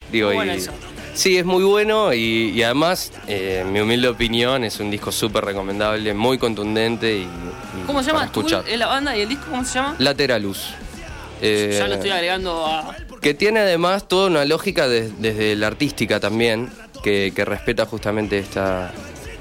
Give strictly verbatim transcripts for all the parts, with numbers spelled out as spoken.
Digo, Muy bueno y, eso. Sí, es muy bueno y, y además, eh, en mi humilde opinión, es un disco súper recomendable, muy contundente y, y ¿Cómo se para llama? ¿Tool escuchar. es la banda y el disco cómo se llama? Lateralus. Eh, Ya lo estoy agregando a... Que tiene además toda una lógica de- desde la artística también, que, que respeta justamente esta,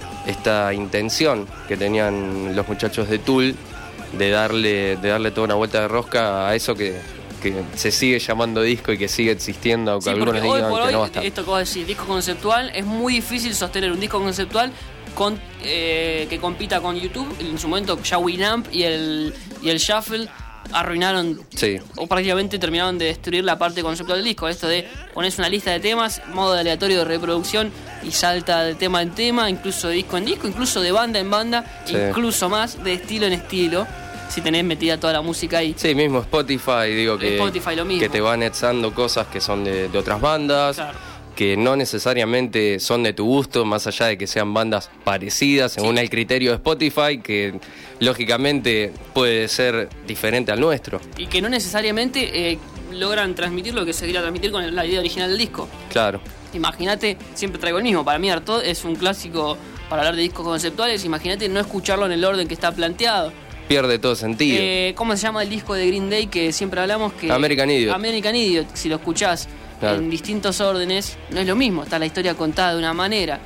esta intención que tenían los muchachos de Tool de darle, de darle toda una vuelta de rosca a eso que, que se sigue llamando disco y que sigue existiendo, aunque Sí, algunos porque hoy digan por que hoy, no basta. esto que vos decís, disco conceptual, es muy difícil sostener un disco conceptual con, eh, que compita con YouTube. En su momento ya Winamp y el, y el Shuffle arruinaron Sí. o prácticamente terminaron de destruir la parte conceptual del disco. Esto de pones una lista de temas, modo de aleatorio de reproducción y salta de tema en tema, incluso de disco en disco, incluso de banda en banda, Sí. incluso más de estilo en estilo, si tenés metida toda la música ahí. Sí, mismo Spotify, digo que, Spotify lo mismo. que te va anexando cosas que son de, de otras bandas, Claro. que no necesariamente son de tu gusto, más allá de que sean bandas parecidas según Sí. el criterio de Spotify, que lógicamente puede ser diferente al nuestro. Y que no necesariamente eh, logran transmitir lo que se quería transmitir con la idea original del disco. Claro. Imagínate, siempre traigo el mismo, para mí Artaud es un clásico para hablar de discos conceptuales. Imagínate no escucharlo en el orden que está planteado. Pierde todo sentido. Eh, ¿Cómo se llama el disco de Green Day que siempre hablamos? Que American Idiot. American Idiot, si lo escuchás Claro. en distintos órdenes, no es lo mismo, está la historia contada de una manera.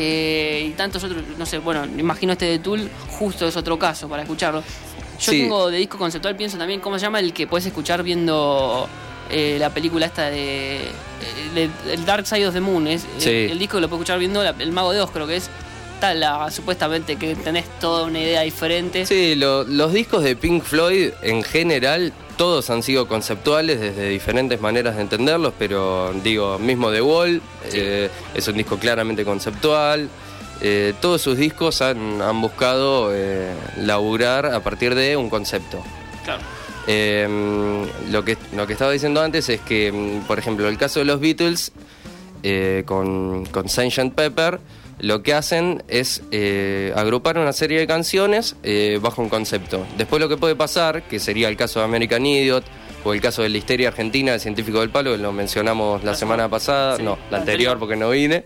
Eh, y tantos otros, no sé, bueno, me imagino este de Tool, justo es otro caso para escucharlo. Yo Sí. tengo de disco conceptual, pienso también, ¿cómo se llama? El que puedes escuchar viendo eh, la película esta de, de- El Dark Side of the Moon. Es, Sí. el, el disco que lo puedes escuchar viendo la- El Mago de Oz, creo que es. Está la, supuestamente que tenés toda una idea diferente. Sí, lo- los discos de Pink Floyd en general todos han sido conceptuales desde diferentes maneras de entenderlos, pero digo, mismo The Wall eh, es un disco claramente conceptual. Eh, todos sus discos han, han buscado eh, laburar a partir de un concepto. Claro. Eh, lo, que, lo que estaba diciendo antes es que, mm, por ejemplo, el caso de los Beatles eh, con, con sergeant Pepper, lo que hacen es eh, agrupar una serie de canciones eh, bajo un concepto. Después lo que puede pasar, que sería el caso de American Idiot o el caso de la histeria argentina del Científico del Palo, que lo mencionamos la semana pasada, Sí, no, la la anterior porque no vine.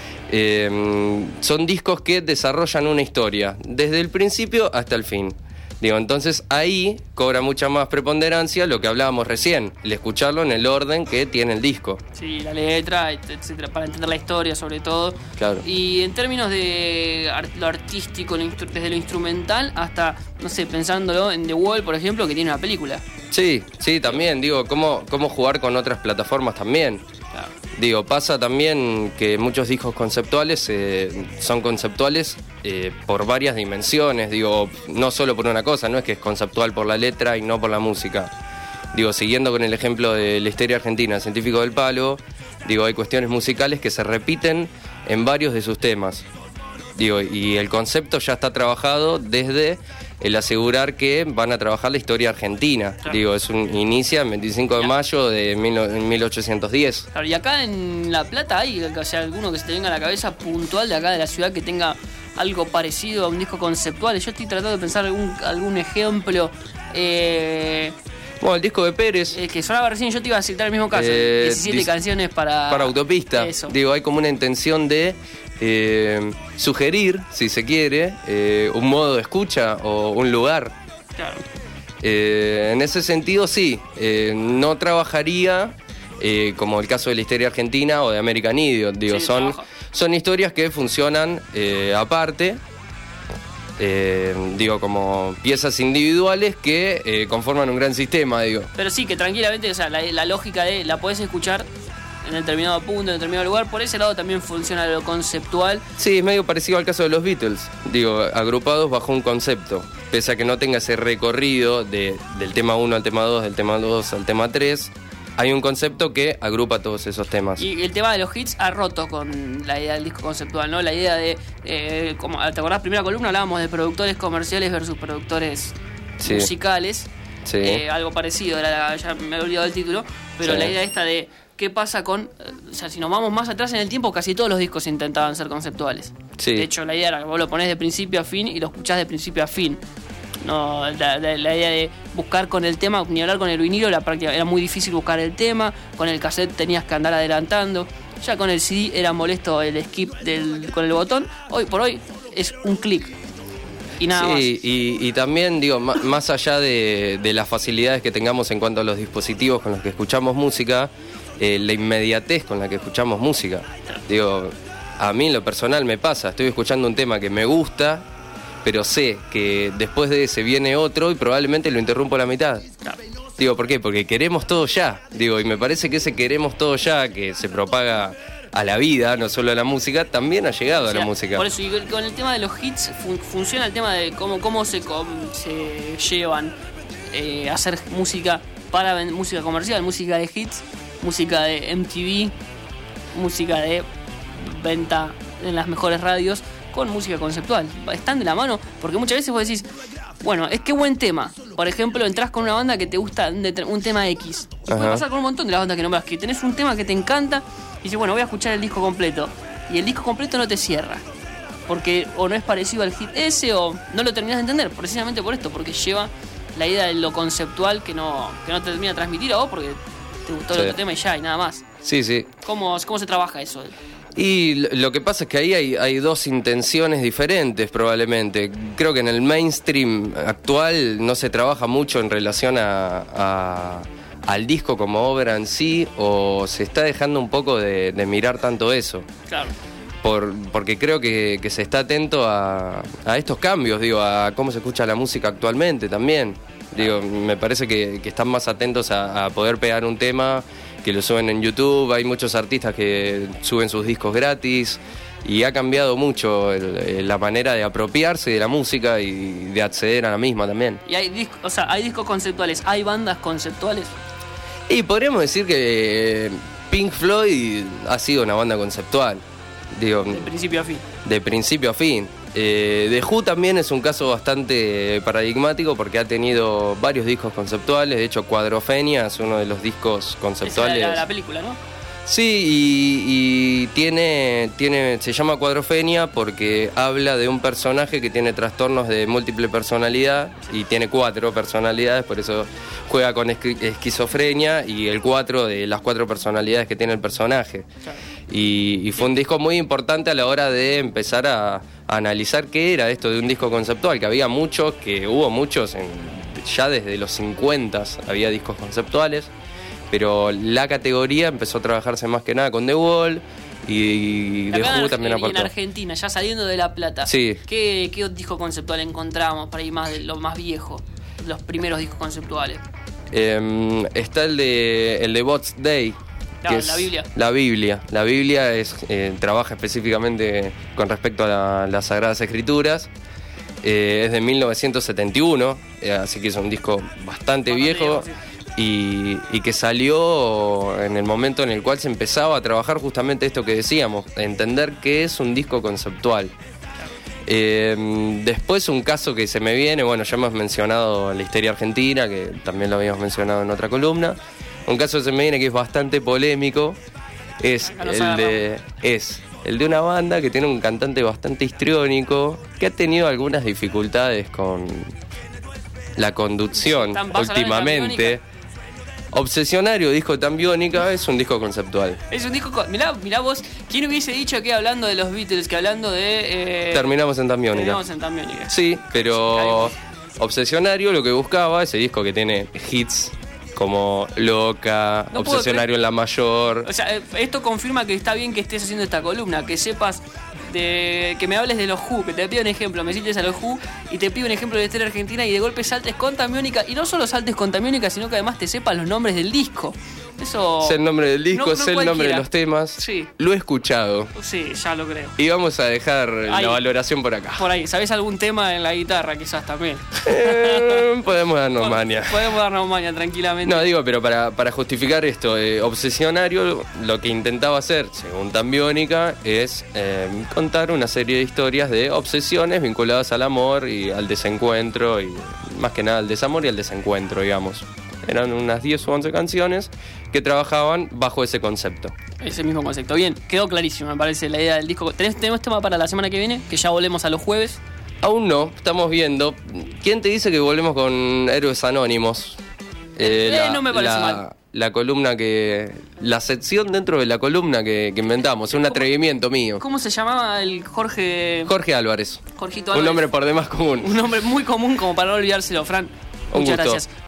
Eh, son discos que desarrollan una historia desde el principio hasta el fin. Digo, entonces ahí cobra mucha más preponderancia lo que hablábamos recién, el escucharlo en el orden que tiene el disco. Sí, la letra, etcétera, para entender la historia sobre todo. Claro. Y en términos de ar- lo artístico, lo instru- desde lo instrumental hasta, no sé, pensándolo en The Wall, por ejemplo, que tiene una película. Sí, sí, también, digo, cómo, cómo jugar con otras plataformas también. Claro. Digo, pasa también que muchos discos conceptuales eh, son conceptuales eh, por varias dimensiones, digo, no solo por una cosa, no es que es conceptual por la letra y no por la música. Digo, siguiendo con el ejemplo de la histeria argentina, el Científico del Palo, digo, hay cuestiones musicales que se repiten en varios de sus temas. Digo, y el concepto ya está trabajado desde el asegurar que van a trabajar la historia argentina. Claro. Digo, es un inicia el veinticinco de mayo de mil, no- mil ochocientos diez. Claro, y acá en La Plata hay, o sea, alguno que se te venga a la cabeza puntual de acá de la ciudad que tenga algo parecido a un disco conceptual. Yo estoy tratando de pensar algún, algún ejemplo. Eh, Bueno, el disco de Pérez, eh, que sonaba recién, yo te iba a citar el mismo caso. Eh, diecisiete dis- canciones para... para Autopista. Eso. Digo, hay como una intención de eh, sugerir, si se quiere, eh, un modo de escucha o un lugar. Claro. Eh, en ese sentido, sí, eh, no trabajaría eh, como el caso de la histeria argentina o de American Idiot. Digo, Sí, son, trabaja. son historias que funcionan eh, aparte, eh, digo, como piezas individuales que eh, conforman un gran sistema, digo. Pero sí, que tranquilamente, o sea, la, la lógica de la podés escuchar en determinado punto, en determinado lugar. Por ese lado también funciona lo conceptual. Sí, es medio parecido al caso de los Beatles, digo, agrupados bajo un concepto, pese a que no tenga ese recorrido de, del tema uno al tema dos, del tema dos al tema tres, hay un concepto que agrupa todos esos temas. Y el tema de los hits ha roto con la idea del disco conceptual, ¿no? La idea de, eh, como, ¿te acordás? Primera columna hablábamos de productores comerciales versus productores Sí. musicales. Sí. Eh, algo parecido, era la- ya me he olvidado el título, pero Sí. la idea esta de qué pasa con... eh, O sea, si nos vamos más atrás en el tiempo, casi todos los discos intentaban ser conceptuales. Sí. De hecho, la idea era que vos lo ponés de principio a fin y lo escuchás de principio a fin. No, la, la, la idea de buscar con el tema, ni hablar con el vinilo, la práctica, era muy difícil buscar el tema, con el cassette tenías que andar adelantando, ya con el C D era molesto el skip del, con el botón, hoy por hoy es un clic y nada sí, más. Y, y también, digo, m- más allá de, de las facilidades que tengamos en cuanto a los dispositivos con los que escuchamos música, eh, la inmediatez con la que escuchamos música. Digo, a mí en lo personal me pasa, estoy escuchando un tema que me gusta, pero sé que después de ese viene otro y probablemente lo interrumpo a la mitad. Claro. Digo, ¿por qué? Porque queremos todo ya. Digo, y me parece que ese queremos todo ya, que se propaga a la vida, no solo a la música, también ha llegado O sea, a la música. Por eso, y con el tema de los hits, fun- funciona el tema de cómo, cómo se, com- se llevan eh, a hacer música para ven- música comercial, música de hits, música de M T V, música de venta en las mejores radios, con música conceptual. Están de la mano, porque muchas veces vos decís, bueno, es que buen tema. Por ejemplo, entras con una banda que te gusta un, det- un tema X. Y puede Ajá. pasar con un montón de las bandas que nombras, que tenés un tema que te encanta y dices, bueno, voy a escuchar el disco completo. Y el disco completo no te cierra. Porque o no es parecido al hit ese o no lo terminás de entender, precisamente por esto, porque lleva la idea de lo conceptual que no, que no te termina de transmitir a vos porque te gustó Sí. el otro tema y ya, y nada más. Sí, sí. ¿Cómo, cómo se trabaja eso? Y lo- lo que pasa es que ahí hay, hay dos intenciones diferentes probablemente. Creo que en el mainstream actual no se trabaja mucho en relación a, a- al disco como obra en sí, o se está dejando un poco de, de mirar tanto eso. Claro. Por, porque creo que, que se está atento a, a estos cambios, digo, a cómo se escucha la música actualmente también. Digo, me parece que, que están más atentos a, a poder pegar un tema, que lo suben en YouTube. Hay muchos artistas que suben sus discos gratis y ha cambiado mucho el- el- la manera de apropiarse de la música y de acceder a la misma también. Y hay discos, o sea, hay discos conceptuales, hay bandas conceptuales. Y podríamos decir que Pink Floyd ha sido una banda conceptual, digo, De principio a fin. de principio a fin. Eh, The Who también es un caso bastante paradigmático porque ha tenido varios discos conceptuales. De hecho, Quadrophenia es uno de los discos conceptuales. Esa es la, la película, ¿no? Sí, y, y tiene, tiene, se llama Quadrophenia porque habla de un personaje que tiene trastornos de múltiple personalidad y tiene cuatro personalidades, por eso juega con esqui- esquizofrenia y el cuatro de las cuatro personalidades que tiene el personaje. Claro. Y, y fue un disco muy importante a la hora de empezar a, a analizar qué era esto de un disco conceptual, que había muchos, que hubo muchos, en, ya desde los cincuenta había discos conceptuales, pero la categoría empezó a trabajarse más que nada con The Wall y The Acá en Who Arge- también y en aportó. Argentina, ya saliendo de La Plata, Sí. ¿qué, qué disco conceptual encontramos para ir más de lo más viejo? Los primeros discos conceptuales. Eh, está el de, el de Bots Day. Claro, que es la Biblia. La Biblia. La Biblia es, eh, trabaja específicamente con respecto a la- las Sagradas Escrituras. Eh, es de mil novecientos setenta y uno, eh, así que es un disco bastante, Bastante viejo. viejo, sí. Y, y que salió en el momento en el cual se empezaba a trabajar justamente esto que decíamos, entender qué es un disco conceptual. Eh, después un caso que se me viene, bueno, ya hemos mencionado la histeria argentina, que también lo habíamos mencionado en otra columna. Un caso que se me viene que es bastante polémico, es Acá nos el de, agarramos. es el de una banda que tiene un cantante bastante histriónico, que ha tenido algunas dificultades con la conducción ¿Tan- vas a hablar de últimamente. Tambiónica? Obsesionario, disco Tambiónica, es un disco conceptual. Es un disco. con- Mirá, mirá vos, ¿quién hubiese dicho que hablando de los Beatles, que hablando de. Eh, Terminamos en Tambiónica. terminamos en Tambiónica? Sí, pero Caímos. Obsesionario lo que buscaba, ese disco que tiene hits como Loca, No puedo Obsesionario en la Mayor. O sea, eh, esto confirma que está bien que estés haciendo esta columna, que sepas de que me hables de los Who, que te pido un ejemplo, me cites a los Who y te pido un ejemplo de historia argentina y de golpe saltes con Tambiónica y no solo saltes con Tambiónica, sino que además te sepas los nombres del disco. Eso. Sé el nombre del disco, No- no sé el nombre de cualquiera. los temas. Sí. Lo he escuchado. Sí, ya lo creo. Y vamos a dejar Ahí. la valoración por acá. Por ahí, ¿sabés algún tema en la guitarra quizás también? Eh, podemos darnos maña. Podemos darnos maña tranquilamente. No, digo, pero para, para justificar esto, eh, Obsesionario lo que intentaba hacer, según Tambiónica, es eh, contar una serie de historias de obsesiones vinculadas al amor y al desencuentro, y más que nada al desamor y al desencuentro, digamos. Eran unas diez u once canciones que trabajaban bajo ese concepto. Ese mismo concepto. Bien, quedó clarísimo, me parece, la idea del disco. ¿Tenés- ¿Tenemos tema para la semana que viene? Que ya volvemos a los jueves. Aún no, estamos viendo. ¿Quién te dice que volvemos con Héroes Anónimos? Eh, eh, no me parece la, mal. La columna que... La sección dentro de la columna que, que inventamos. Es un atrevimiento mío. ¿Cómo se llamaba el Jorge? Jorge Álvarez. Jorgito Álvarez. Un nombre por demás común. Un nombre muy común como para no olvidárselo, Fran. Un Muchas gusto. gracias.